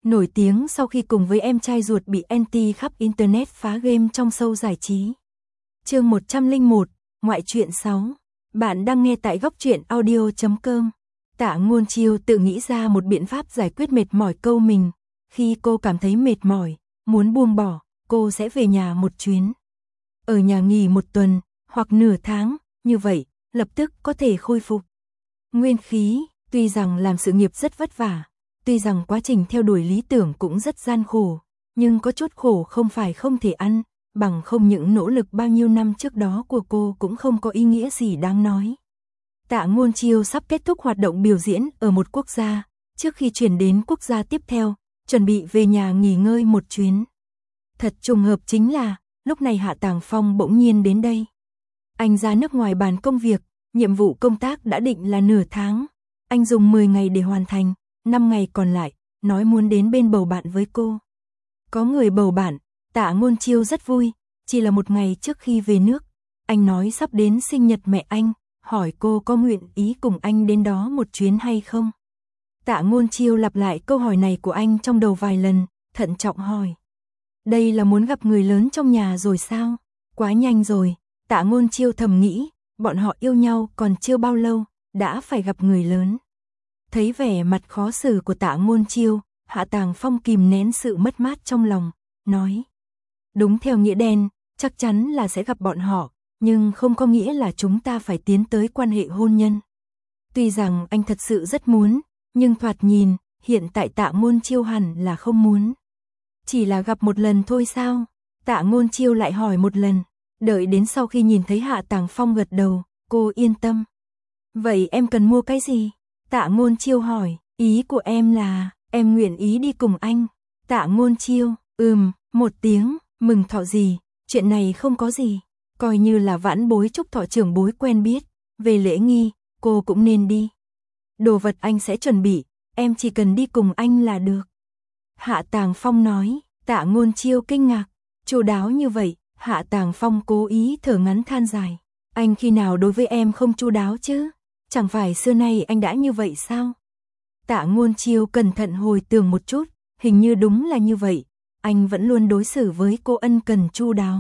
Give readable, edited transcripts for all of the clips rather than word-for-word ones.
nổi tiếng sau khi cùng với em trai ruột bị anti khắp internet phá game trong show giải trí. Chương 101, ngoại truyện 6. Bạn đang nghe tại góc truyện audio.com. Tạ Ngôn Chiêu tự nghĩ ra một biện pháp giải quyết mệt mỏi câu mình. Khi cô cảm thấy mệt mỏi, muốn buông bỏ, cô sẽ về nhà một chuyến. Ở nhà nghỉ một tuần, hoặc nửa tháng, như vậy, lập tức có thể khôi phục nguyên khí. Tuy rằng làm sự nghiệp rất vất vả, tuy rằng quá trình theo đuổi lý tưởng cũng rất gian khổ, nhưng có chút khổ không phải không thể ăn, bằng không những nỗ lực bao nhiêu năm trước đó của cô cũng không có ý nghĩa gì đáng nói. Tạ Ngôn Chiêu sắp kết thúc hoạt động biểu diễn ở một quốc gia, trước khi chuyển đến quốc gia tiếp theo, chuẩn bị về nhà nghỉ ngơi một chuyến. Thật trùng hợp chính là, lúc này Hạ Tàng Phong bỗng nhiên đến đây. Anh ra nước ngoài bàn công việc, nhiệm vụ công tác đã định là nửa tháng. Anh dùng 10 ngày để hoàn thành, 5 ngày còn lại, nói muốn đến bên bầu bạn với cô. Có người bầu bạn, Tạ Ngôn Chiêu rất vui, chỉ là một ngày trước khi về nước. Anh nói sắp đến sinh nhật mẹ anh, hỏi cô có nguyện ý cùng anh đến đó một chuyến hay không. Tạ Ngôn Chiêu lặp lại câu hỏi này của anh trong đầu vài lần, thận trọng hỏi. Đây là muốn gặp người lớn trong nhà rồi sao? Quá nhanh rồi, Tạ Ngôn Chiêu thầm nghĩ, bọn họ yêu nhau còn chưa bao lâu, đã phải gặp người lớn. Thấy vẻ mặt khó xử của Tạ Ngôn Chiêu, Hạ Tàng Phong kìm nén sự mất mát trong lòng, nói. Đúng theo nghĩa đen, chắc chắn là sẽ gặp bọn họ, nhưng không có nghĩa là chúng ta phải tiến tới quan hệ hôn nhân. Tuy rằng anh thật sự rất muốn, nhưng thoạt nhìn, hiện tại Tạ Ngôn Chiêu hẳn là không muốn. Chỉ là gặp một lần thôi sao? Tạ Ngôn Chiêu lại hỏi một lần, đợi đến sau khi nhìn thấy Hạ Tàng Phong gật đầu, cô yên tâm. Vậy em cần mua cái gì? Tạ Ngôn Chiêu hỏi, ý của em là, em nguyện ý đi cùng anh. Tạ Ngôn Chiêu, một tiếng, mừng thọ gì, chuyện này không có gì. Coi như là vãn bối chúc thọ trưởng bối quen biết, về lễ nghi, cô cũng nên đi. Đồ vật anh sẽ chuẩn bị, em chỉ cần đi cùng anh là được. Hạ Tàng Phong nói. Tạ Ngôn Chiêu kinh ngạc, chu đáo như vậy. Hạ Tàng Phong cố ý thở ngắn than dài. Anh khi nào đối với em không chu đáo chứ? Chẳng phải xưa nay anh đã như vậy sao? Tạ Ngôn Chiêu cẩn thận hồi tưởng một chút, hình như đúng là như vậy. Anh vẫn luôn đối xử với cô ân cần chu đáo.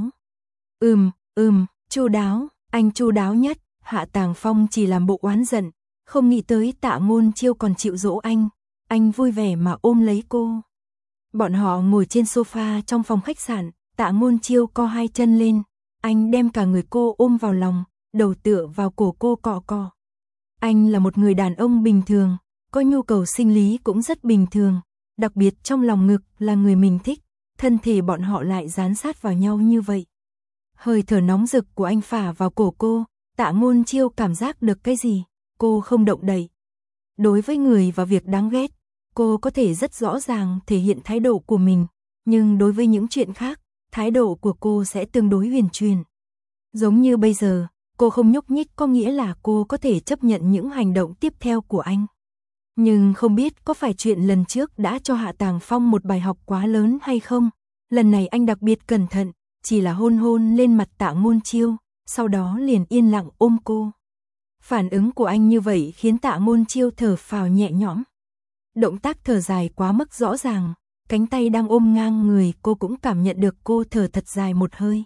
Chu đáo, anh chu đáo nhất. Hạ Tàng Phong chỉ làm bộ oán giận, không nghĩ tới Tạ Ngôn Chiêu còn chịu dỗ anh. Anh vui vẻ mà ôm lấy cô. Bọn họ ngồi trên sofa trong phòng khách sạn, Tạ Ngôn Chiêu co hai chân lên, anh đem cả người cô ôm vào lòng, đầu tựa vào cổ cô cọ cọ. Anh là một người đàn ông bình thường, có nhu cầu sinh lý cũng rất bình thường, đặc biệt trong lòng ngực là người mình thích, thân thể bọn họ lại dán sát vào nhau như vậy. Hơi thở nóng rực của anh phả vào cổ cô, Tạ Ngôn Chiêu cảm giác được cái gì, cô không động đậy. Đối với người và việc đáng ghét, cô có thể rất rõ ràng thể hiện thái độ của mình, nhưng đối với những chuyện khác, thái độ của cô sẽ tương đối huyền truyền. Giống như bây giờ, cô không nhúc nhích có nghĩa là cô có thể chấp nhận những hành động tiếp theo của anh. Nhưng không biết có phải chuyện lần trước đã cho Hạ Tàng Phong một bài học quá lớn hay không? Lần này anh đặc biệt cẩn thận, chỉ là hôn hôn lên mặt Tạ Ngôn Chiêu, sau đó liền yên lặng ôm cô. Phản ứng của anh như vậy khiến Tạ Ngôn Chiêu thở phào nhẹ nhõm. Động tác thở dài quá mức rõ ràng, cánh tay đang ôm ngang người cô cũng cảm nhận được cô thở thật dài một hơi.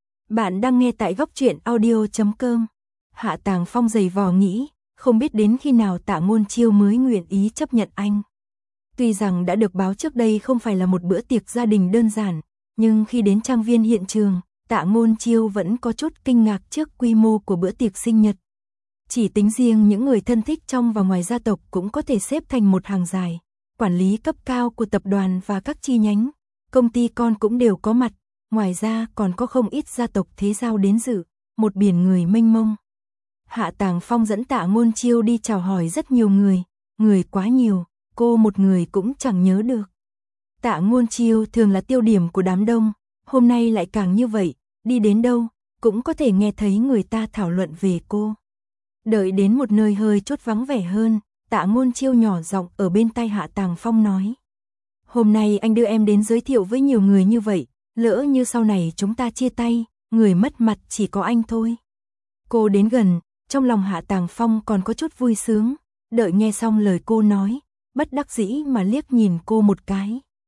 Bạn đang nghe tại góc truyện audio.com. Hạ Tàng Phong giày vò nghĩ, không biết đến khi nào Tạ Ngôn Chiêu mới nguyện ý chấp nhận anh. Tuy rằng đã được báo trước đây không phải là một bữa tiệc gia đình đơn giản, nhưng khi đến trang viên hiện trường, Tạ Ngôn Chiêu vẫn có chút kinh ngạc trước quy mô của bữa tiệc sinh nhật. Chỉ tính riêng những người thân thích trong và ngoài gia tộc cũng có thể xếp thành một hàng dài. Quản lý cấp cao của tập đoàn và các chi nhánh, công ty con cũng đều có mặt. Ngoài ra còn có không ít gia tộc thế giao đến dự, một biển người mênh mông. Hạ Tàng Phong dẫn Tạ Ngôn Chiêu đi chào hỏi rất nhiều người quá nhiều, cô một người cũng chẳng nhớ được. Tạ Ngôn Chiêu thường là tiêu điểm của đám đông, hôm nay lại càng như vậy, đi đến đâu, cũng có thể nghe thấy người ta thảo luận về cô. Đợi đến một nơi hơi chút vắng vẻ hơn, Tạ Ngôn Chiêu nhỏ giọng ở bên tai Hạ Tàng Phong nói. Hôm nay anh đưa em đến giới thiệu với nhiều người như vậy, lỡ như sau này chúng ta chia tay, người mất mặt chỉ có anh thôi. Cô đến gần, trong lòng Hạ Tàng Phong còn có chút vui sướng, đợi nghe xong lời cô nói, bất đắc dĩ mà liếc nhìn cô một cái,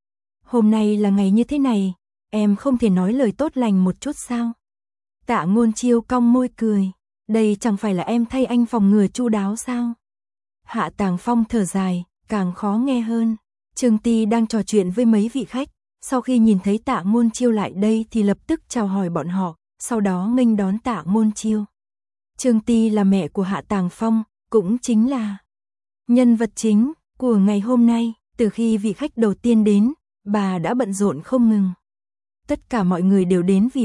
Hôm nay là ngày như thế này, em không thể nói lời tốt lành một chút sao? Tạ Ngôn Chiêu cong môi cười, đây chẳng phải là em thay anh phòng ngừa chu đáo sao? Hạ Tàng Phong thở dài, càng khó nghe hơn. Trương Ti đang trò chuyện với mấy vị khách, sau khi nhìn thấy Tạ Ngôn Chiêu lại đây thì lập tức chào hỏi bọn họ, sau đó nghênh đón Tạ Ngôn Chiêu. Trương Ti là mẹ của Hạ Tàng Phong, cũng chính là nhân vật chính của ngày hôm nay. Từ khi vị khách đầu tiên đến, bà đã bận rộn không ngừng. Tất cả mọi người đều đến vì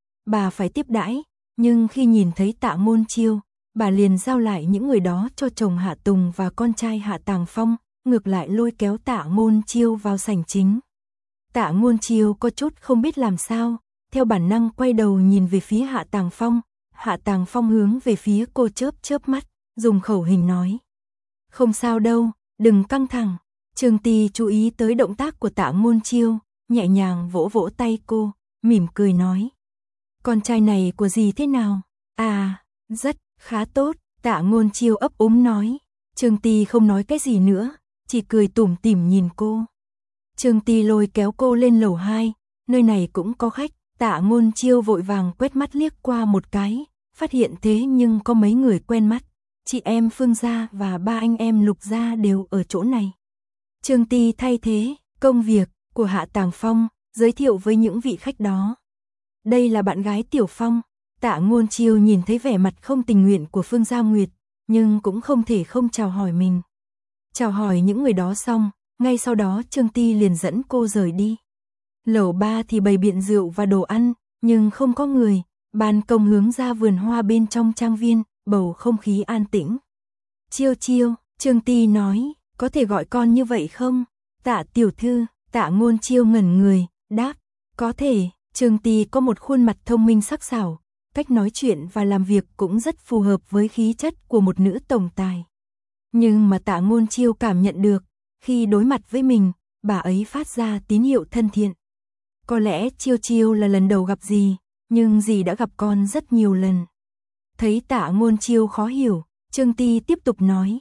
bà phải tiếp đãi, nhưng khi nhìn thấy Tạ Ngôn Chiêu, bà liền giao lại những người đó cho chồng Hạ Tùng và con trai Hạ Tàng Phong, ngược lại lôi kéo Tạ Ngôn Chiêu vào sảnh chính. Tạ Ngôn Chiêu có chút không biết làm sao, theo bản năng quay đầu nhìn về phía Hạ Tàng Phong. Hạ Tàng Phong hướng về phía cô chớp chớp mắt, dùng khẩu hình nói: "Không sao đâu, đừng căng thẳng." Trương Ti chú ý tới động tác của Tạ Ngôn Chiêu, nhẹ nhàng vỗ vỗ tay cô, mỉm cười nói: "Con trai này của dì thế nào?" "À, rất khá tốt." Tạ Ngôn Chiêu ấp úng nói. Trương Ti không nói cái gì nữa, chỉ cười tủm tỉm nhìn cô. Trương Ti lôi kéo cô lên lầu 2, nơi này cũng có khách. Tạ Ngôn Chiêu vội vàng quét mắt liếc qua một cái, phát hiện thế nhưng có mấy người quen mắt. Chị em Phương gia và ba anh em Lục gia đều ở chỗ này. Trương Ti thay thế công việc của Hạ Tàng Phong, giới thiệu với những vị khách đó. Đây là bạn gái Tiểu Phong. Tạ Ngôn Chiêu nhìn thấy vẻ mặt không tình nguyện của Phương Gia Nguyệt, nhưng cũng không thể không chào hỏi mình. Chào hỏi những người đó xong, ngay sau đó Trương Ti liền dẫn cô rời đi. Lầu 3 thì bày biện rượu và đồ ăn, nhưng không có người. Ban công hướng ra vườn hoa bên trong trang viên, bầu không khí an tĩnh. "Chiêu Chiêu," Trương Ti nói, "có thể gọi con như vậy không?" "Tạ tiểu thư." Tạ Ngôn Chiêu ngẩn người, đáp: "Có thể." Trương Ti có một khuôn mặt thông minh sắc sảo, cách nói chuyện và làm việc cũng rất phù hợp với khí chất của một nữ tổng tài. Nhưng mà Tạ Ngôn Chiêu cảm nhận được, khi đối mặt với mình, bà ấy phát ra tín hiệu thân thiện. Có lẽ Chiêu Chiêu là lần đầu gặp dì, nhưng dì đã gặp con rất nhiều lần. Thấy Tạ Ngôn Chiêu khó hiểu, Trương Ti tiếp tục nói: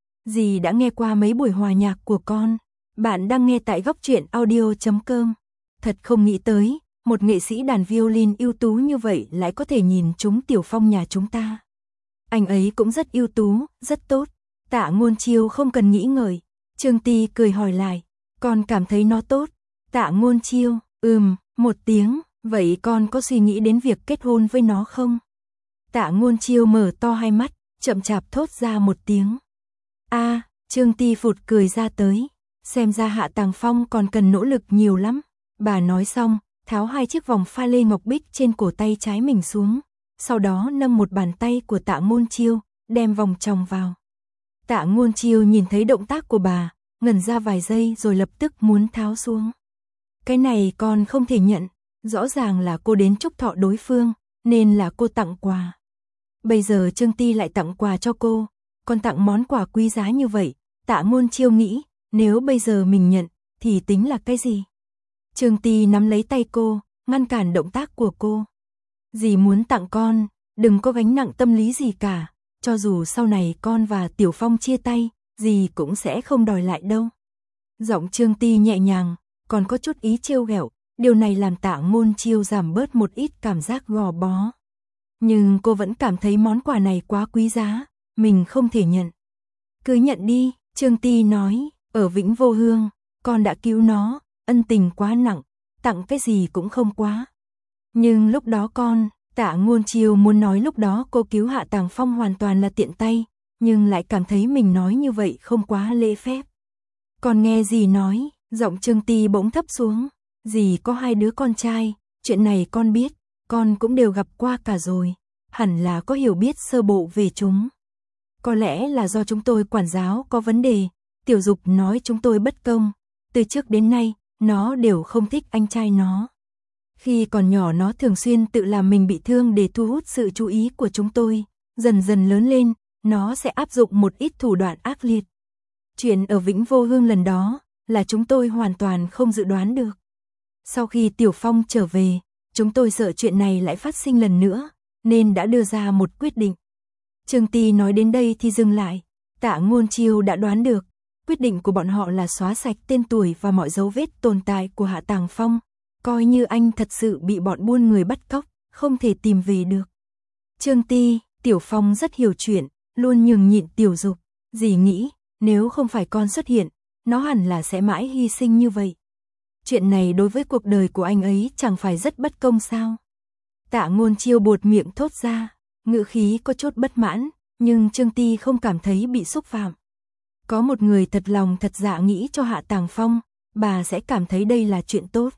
"Dì đã nghe qua mấy buổi hòa nhạc của con. Bạn đang nghe tại Góc Truyện Audio.com. Thật không nghĩ tới, một nghệ sĩ đàn violin ưu tú như vậy lại có thể nhìn trúng Tiểu Phong nhà chúng ta. Anh ấy cũng rất ưu tú, rất tốt." Tạ Ngôn Chiêu không cần nghĩ ngợi. Trương Ti cười hỏi lại: "Con cảm thấy nó tốt?" Tạ Ngôn Chiêu: một tiếng. "Vậy con có suy nghĩ đến việc kết hôn với nó không?" Tạ Ngôn Chiêu mở to hai mắt, chậm chạp thốt ra một tiếng: "A." Trương Ti phụt cười ra tới. Xem ra Hạ Tàng Phong còn cần nỗ lực nhiều lắm. Bà nói xong, tháo hai chiếc vòng pha lê ngọc bích trên cổ tay trái mình xuống, sau đó nâng một bàn tay của Tạ Ngôn Chiêu, đem vòng tròng vào. Tạ Ngôn Chiêu nhìn thấy động tác của bà, ngẩn ra vài giây rồi lập tức muốn tháo xuống. "Cái này con không thể nhận, rõ ràng là cô đến chúc thọ đối phương, nên là cô tặng quà. Bây giờ Trương Ti lại tặng quà cho cô, còn tặng món quà quý giá như vậy." Tạ Ngôn Chiêu nghĩ, nếu bây giờ mình nhận, thì tính là cái gì? Trương Ti nắm lấy tay cô, ngăn cản động tác của cô. "Dì muốn tặng con, đừng có gánh nặng tâm lý gì cả, cho dù sau này con và Tiểu Phong chia tay, dì cũng sẽ không đòi lại đâu." Giọng Trương Ti nhẹ nhàng, còn có chút ý trêu ghẹo, điều này làm Tạ Ngôn Chiêu giảm bớt một ít cảm giác gò bó. Nhưng cô vẫn cảm thấy món quà này quá quý giá, mình không thể nhận. "Cứ nhận đi." Trương Ti nói, "Ở Vĩnh Vô Hương, con đã cứu nó, ân tình quá nặng, tặng cái gì cũng không quá. Nhưng lúc đó con..." Tạ Ngôn Chiêu muốn nói lúc đó cô cứu Hạ Tàng Phong hoàn toàn là tiện tay, nhưng lại cảm thấy mình nói như vậy không quá lễ phép. "Con nghe dì nói." Giọng Trương Ti bỗng thấp xuống, "Dì có 2 đứa con trai, chuyện này con biết, con cũng đều gặp qua cả rồi, hẳn là có hiểu biết sơ bộ về chúng. Có lẽ là do chúng tôi quản giáo có vấn đề, Tiểu Dục nói chúng tôi bất công, từ trước đến nay, nó đều không thích anh trai nó. Khi còn nhỏ nó thường xuyên tự làm mình bị thương để thu hút sự chú ý của chúng tôi, dần dần lớn lên, nó sẽ áp dụng một ít thủ đoạn ác liệt. Chuyện ở Vĩnh Vô Hương lần đó là chúng tôi hoàn toàn không dự đoán được. Sau khi Tiểu Phong trở về, chúng tôi sợ chuyện này lại phát sinh lần nữa, nên đã đưa ra một quyết định." Trương Ti nói đến đây thì dừng lại. Tạ Ngôn Chiêu đã đoán được, Quyết định của bọn họ là xóa sạch tên tuổi và mọi dấu vết tồn tại của Hạ Tàng Phong, coi như anh thật sự bị bọn buôn người bắt cóc, không thể tìm về được. Trương Ti, Tiểu Phong rất hiểu chuyện, luôn nhường nhịn Tiểu Dục, dì nghĩ, nếu không phải con xuất hiện, nó hẳn là sẽ mãi hy sinh như vậy. Chuyện này đối với cuộc đời của anh ấy chẳng phải rất bất công sao? Tạ Ngôn Chiêu buột miệng thốt ra, ngữ khí có chút bất mãn, nhưng Trương Ti không cảm thấy bị xúc phạm. Có một người thật lòng thật dạ nghĩ cho Hạ Tàng Phong, bà sẽ cảm thấy đây là chuyện tốt.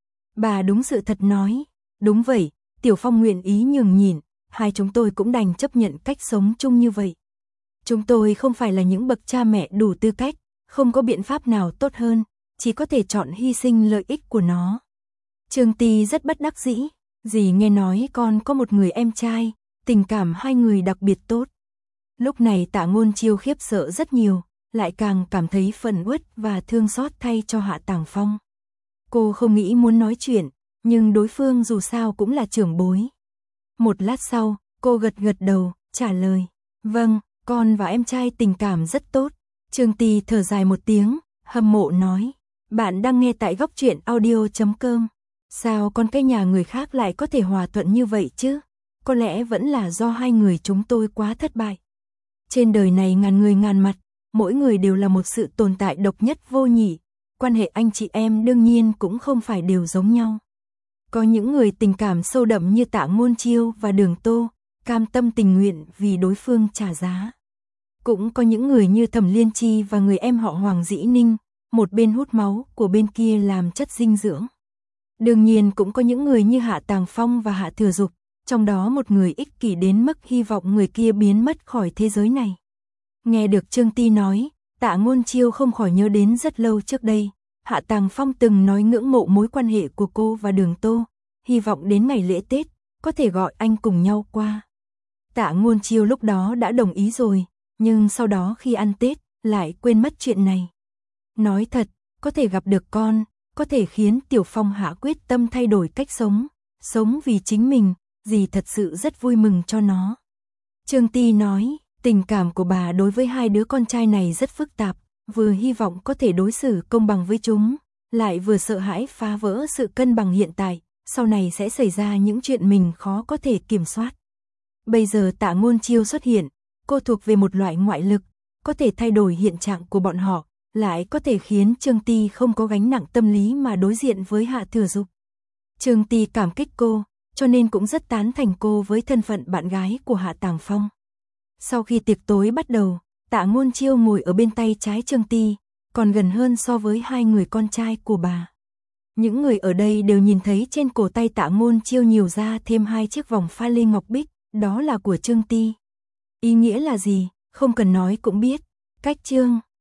Bà đúng sự thật nói, đúng vậy, Tiểu Phong nguyện ý nhường nhịn, hai chúng tôi cũng đành chấp nhận cách sống chung như vậy. Chúng tôi không phải là những bậc cha mẹ đủ tư cách, không có biện pháp nào tốt hơn, chỉ có thể chọn hy sinh lợi ích của nó. Trương Ti rất bất đắc dĩ, dì nghe nói con có một người em trai, tình cảm hai người đặc biệt tốt. Lúc này Tạ Ngôn Chiêu khiếp sợ rất nhiều, lại càng cảm thấy phẫn uất và thương xót thay cho Hạ Tàng Phong. Cô không nghĩ muốn nói chuyện, nhưng đối phương dù sao cũng là trưởng bối. Một lát sau, cô gật gật đầu, trả lời, vâng, con và em trai tình cảm rất tốt. Trương Ti thở dài một tiếng, hâm mộ nói, bạn đang nghe tại Góc Truyện Audio.com. Sao con cái nhà người khác lại có thể hòa thuận như vậy chứ? Có lẽ vẫn là do hai người chúng tôi quá thất bại. Trên đời này ngàn người ngàn mặt, mỗi người đều là một sự tồn tại độc nhất vô nhị. Quan hệ anh chị em đương nhiên cũng không phải đều giống nhau. Có những người tình cảm sâu đậm như Tạ Ngôn Chiêu và Đường Tô, cam tâm tình nguyện vì đối phương trả giá. Cũng có những người như Thẩm Liên Chi và người em họ Hoàng Dĩ Ninh, một bên hút máu, của bên kia làm chất dinh dưỡng. Đương nhiên cũng có những người như Hạ Tàng Phong và Hạ Thừa Dục, trong đó một người ích kỷ đến mức hy vọng người kia biến mất khỏi thế giới này. Nghe được Trương Ti nói, Tạ Ngôn Chiêu không khỏi nhớ đến rất lâu trước đây, Hạ Tàng Phong từng nói ngưỡng mộ mối quan hệ của cô và Đường Tô, hy vọng đến ngày lễ Tết, có thể gọi anh cùng nhau qua. Tạ Ngôn Chiêu lúc đó đã đồng ý rồi, nhưng sau đó khi ăn Tết, lại quên mất chuyện này. Nói thật, có thể gặp được con, có thể khiến Tiểu Phong hạ quyết tâm thay đổi cách sống vì chính mình, dì thật sự rất vui mừng cho nó. Trương Ti nói, tình cảm của bà đối với hai đứa con trai này rất phức tạp, vừa hy vọng có thể đối xử công bằng với chúng, lại vừa sợ hãi phá vỡ sự cân bằng hiện tại, sau này sẽ xảy ra những chuyện mình khó có thể kiểm soát. Bây giờ Tạ Ngôn Chiêu xuất hiện, cô thuộc về một loại ngoại lực, có thể thay đổi hiện trạng của bọn họ, lại có thể khiến Trương Ti không có gánh nặng tâm lý mà đối diện với Hạ Thừa Dục. Trương Ti cảm kích cô, cho nên cũng rất tán thành cô với thân phận bạn gái của Hạ Tàng Phong. Sau khi tiệc tối bắt đầu, Tạ Ngôn Chiêu ngồi ở bên tay trái Trương Ti, còn gần hơn so với hai người con trai của bà. Những người ở đây đều nhìn thấy trên cổ tay Tạ Ngôn Chiêu nhiều ra thêm hai chiếc vòng pha lê ngọc bích, đó là của Trương Ti. Ý nghĩa là gì, không cần nói cũng biết. Cách Trương